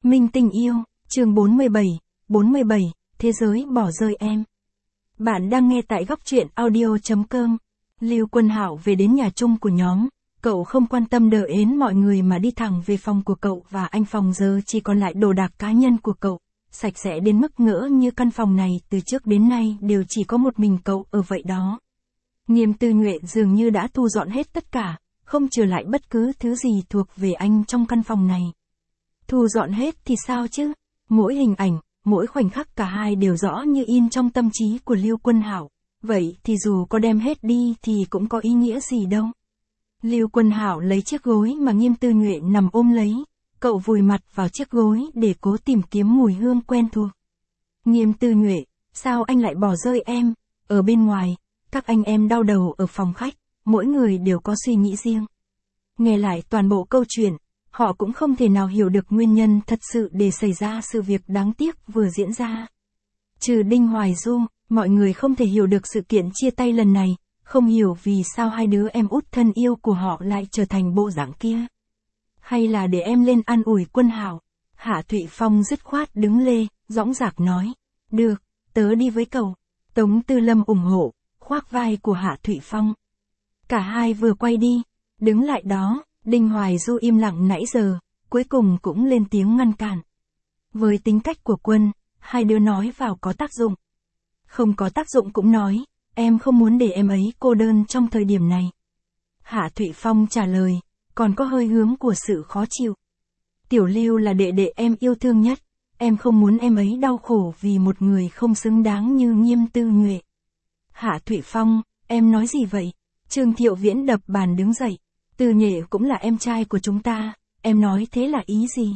Minh tình yêu, chương 47, thế giới bỏ rơi em. Bạn đang nghe tại góc truyện audio.com. Lưu Quân Hạo về đến nhà chung của nhóm, cậu không quan tâm đợi đến mọi người mà đi thẳng về phòng của cậu và anh phòng giờ chỉ còn lại đồ đạc cá nhân của cậu, sạch sẽ đến mức ngỡ như căn phòng này từ trước đến nay đều chỉ có một mình cậu ở vậy đó. Nghiêm Tư Nhuệ dường như đã thu dọn hết tất cả, không trừ lại bất cứ thứ gì thuộc về anh trong căn phòng này. Thu dọn hết thì sao chứ? Mỗi hình ảnh, mỗi khoảnh khắc cả hai đều rõ như in trong tâm trí của Lưu Quân Hạo. Vậy thì dù có đem hết đi thì cũng có ý nghĩa gì đâu. Lưu Quân Hạo lấy chiếc gối mà Nghiêm Tư Nhuệ nằm ôm lấy. Cậu vùi mặt vào chiếc gối để cố tìm kiếm mùi hương quen thuộc. Nghiêm Tư Nhuệ, sao anh lại bỏ rơi em? Ở bên ngoài, các anh em đau đầu ở phòng khách, mỗi người đều có suy nghĩ riêng. Nghe lại toàn bộ câu chuyện, họ cũng không thể nào hiểu được nguyên nhân thật sự để xảy ra sự việc đáng tiếc vừa diễn ra. Trừ Đinh Hoài Du, mọi người không thể hiểu được sự kiện chia tay lần này, không hiểu vì sao hai đứa em út thân yêu của họ lại trở thành bộ dạng kia. Hay là để em lên an ủi Quân Hạo? Hạ Thụy Phong dứt khoát đứng lê, dõng dạc nói. Được, tớ đi với cậu. Tống Tư Lâm ủng hộ, khoác vai của Hạ Thụy Phong. Cả hai vừa quay đi, đứng lại đó, Đinh Hoài Du im lặng nãy giờ, cuối cùng cũng lên tiếng ngăn cản. Với tính cách của Quân, hai đứa nói vào có tác dụng. Không có tác dụng cũng nói, em không muốn để em ấy cô đơn trong thời điểm này. Hạ Thụy Phong trả lời, còn có hơi hướng của sự khó chịu. Tiểu Lưu là đệ đệ em yêu thương nhất, em không muốn em ấy đau khổ vì một người không xứng đáng như Nghiêm Tư Nhuệ. Hạ Thụy Phong, em nói gì vậy? Trương Thiệu Viễn đập bàn đứng dậy. Tư Nhuệ cũng là em trai của chúng ta, em nói thế là ý gì?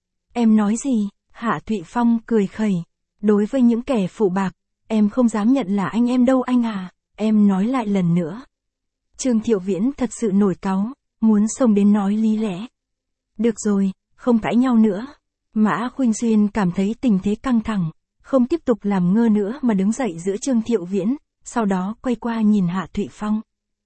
Em nói gì? Hạ Thụy Phong cười khẩy. Đối với những kẻ phụ bạc, em không dám nhận là anh em đâu anh à, em nói lại lần nữa. Trương Thiệu Viễn thật sự nổi cáu, muốn xông đến nói lý lẽ. Được rồi, không cãi nhau nữa. Mã Khuynh Xuyên cảm thấy tình thế căng thẳng, không tiếp tục làm ngơ nữa mà đứng dậy giữa Trương Thiệu Viễn, sau đó quay qua nhìn Hạ Thụy Phong.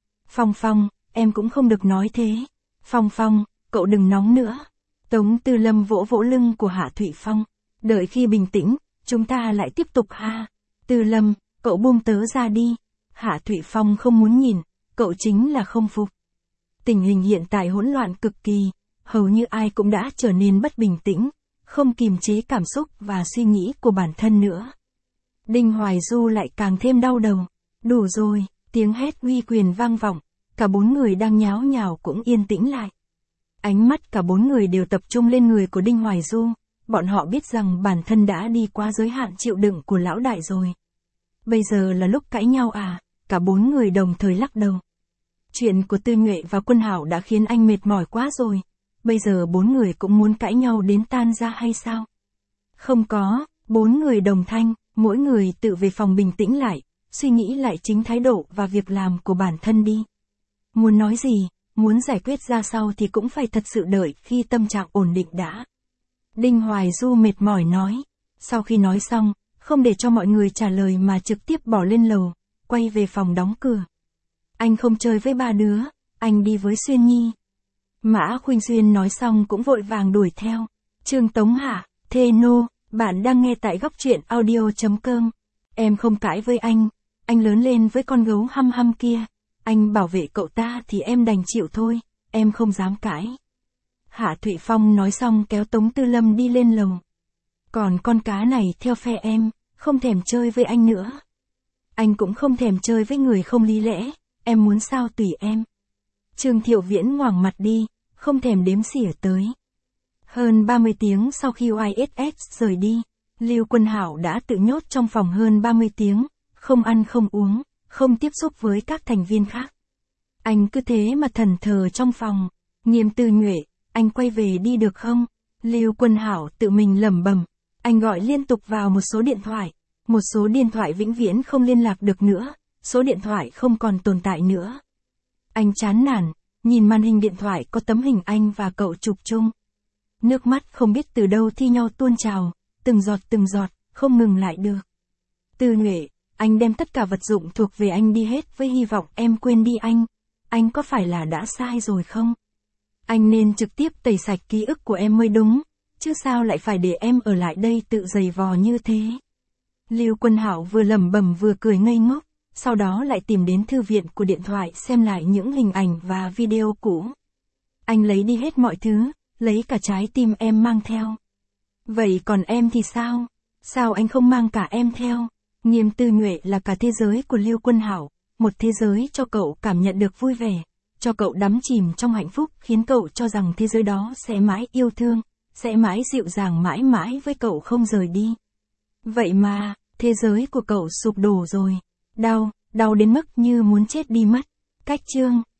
Phong, em cũng không được nói thế. Phong, cậu đừng nóng nữa. Tống Tư Lâm vỗ vỗ lưng của Hạ Thụy Phong. Đợi khi bình tĩnh, chúng ta lại tiếp tục ha. Tư Lâm, cậu buông tớ ra đi. Hạ Thụy Phong không muốn nhìn, cậu chính là không phục. Tình hình hiện tại hỗn loạn cực kỳ, hầu như ai cũng đã trở nên bất bình tĩnh, không kiềm chế cảm xúc và suy nghĩ của bản thân nữa. Đinh Hoài Du lại càng thêm đau đầu. Đủ rồi, tiếng hét uy quyền vang vọng, cả bốn người đang nháo nhào cũng yên tĩnh lại. Ánh mắt cả bốn người đều tập trung lên người của Đinh Hoài Du, bọn họ biết rằng bản thân đã đi qua giới hạn chịu đựng của lão đại rồi. Bây giờ là lúc cãi nhau à? Cả bốn người đồng thời lắc đầu. Chuyện của Tư Nhuệ và Quân Hạo đã khiến anh mệt mỏi quá rồi. Bây giờ bốn người cũng muốn cãi nhau đến tan ra hay sao? Không có, bốn người đồng thanh, mỗi người tự về phòng bình tĩnh lại, suy nghĩ lại chính thái độ và việc làm của bản thân đi. Muốn nói gì, muốn giải quyết ra sao thì cũng phải thật sự đợi khi tâm trạng ổn định đã. Đinh Hoài Du mệt mỏi nói. Sau khi nói xong, không để cho mọi người trả lời mà trực tiếp bỏ lên lầu, quay về phòng đóng cửa. Anh không chơi với ba đứa, anh đi với Xuyên Nhi. Mã Khuynh Xuyên nói xong cũng vội vàng đuổi theo. Trương Tống Hạ, Thê Nô, bạn đang nghe tại góc truyện audio.com. Em không cãi với anh lớn lên với con gấu hăm kia. Anh bảo vệ cậu ta thì em đành chịu thôi, em không dám cãi. Hạ Thụy Phong nói xong kéo Tống Tư Lâm đi lên lầu. Còn con cá này theo phe em, không thèm chơi với anh nữa. Anh cũng không thèm chơi với người không lý lẽ, em muốn sao tùy em. Trương Thiệu Viễn ngoảnh mặt đi, không thèm đếm xỉa tới. Hơn 30 tiếng sau khi YSS rời đi, Lưu Quân Hạo đã tự nhốt trong phòng hơn 30 tiếng, không ăn không uống, không tiếp xúc với các thành viên khác. Anh cứ thế mà thần thờ trong phòng. Nghiêm Tư Nhuệ, anh quay về đi được không? Lưu Quân Hạo tự mình lẩm bẩm. Anh gọi liên tục vào một số điện thoại vĩnh viễn không liên lạc được nữa, số điện thoại không còn tồn tại nữa. Anh chán nản, nhìn màn hình điện thoại có tấm hình anh và cậu chụp chung. Nước mắt không biết từ đâu thi nhau tuôn trào, từng giọt, không ngừng lại được. Tư Nhuệ, anh đem tất cả vật dụng thuộc về anh đi hết với hy vọng em quên đi anh có phải là đã sai rồi không? Anh nên trực tiếp tẩy sạch ký ức của em mới đúng, chứ sao lại phải để em ở lại đây tự giày vò như thế. Lưu Quân Hạo vừa lẩm bẩm vừa cười ngây ngốc, sau đó lại tìm đến thư viện của điện thoại xem lại những hình ảnh và video cũ. Anh lấy đi hết mọi thứ, lấy cả trái tim em mang theo. Vậy còn em thì sao? Sao anh không mang cả em theo? Nghiêm Tư Nhuệ là cả thế giới của Lưu Quân Hạo, một thế giới cho cậu cảm nhận được vui vẻ, cho cậu đắm chìm trong hạnh phúc, khiến cậu cho rằng thế giới đó sẽ mãi yêu thương, sẽ mãi dịu dàng mãi mãi với cậu không rời đi. Vậy mà, thế giới của cậu sụp đổ rồi. Đau đến mức như muốn chết đi mất. Cách chương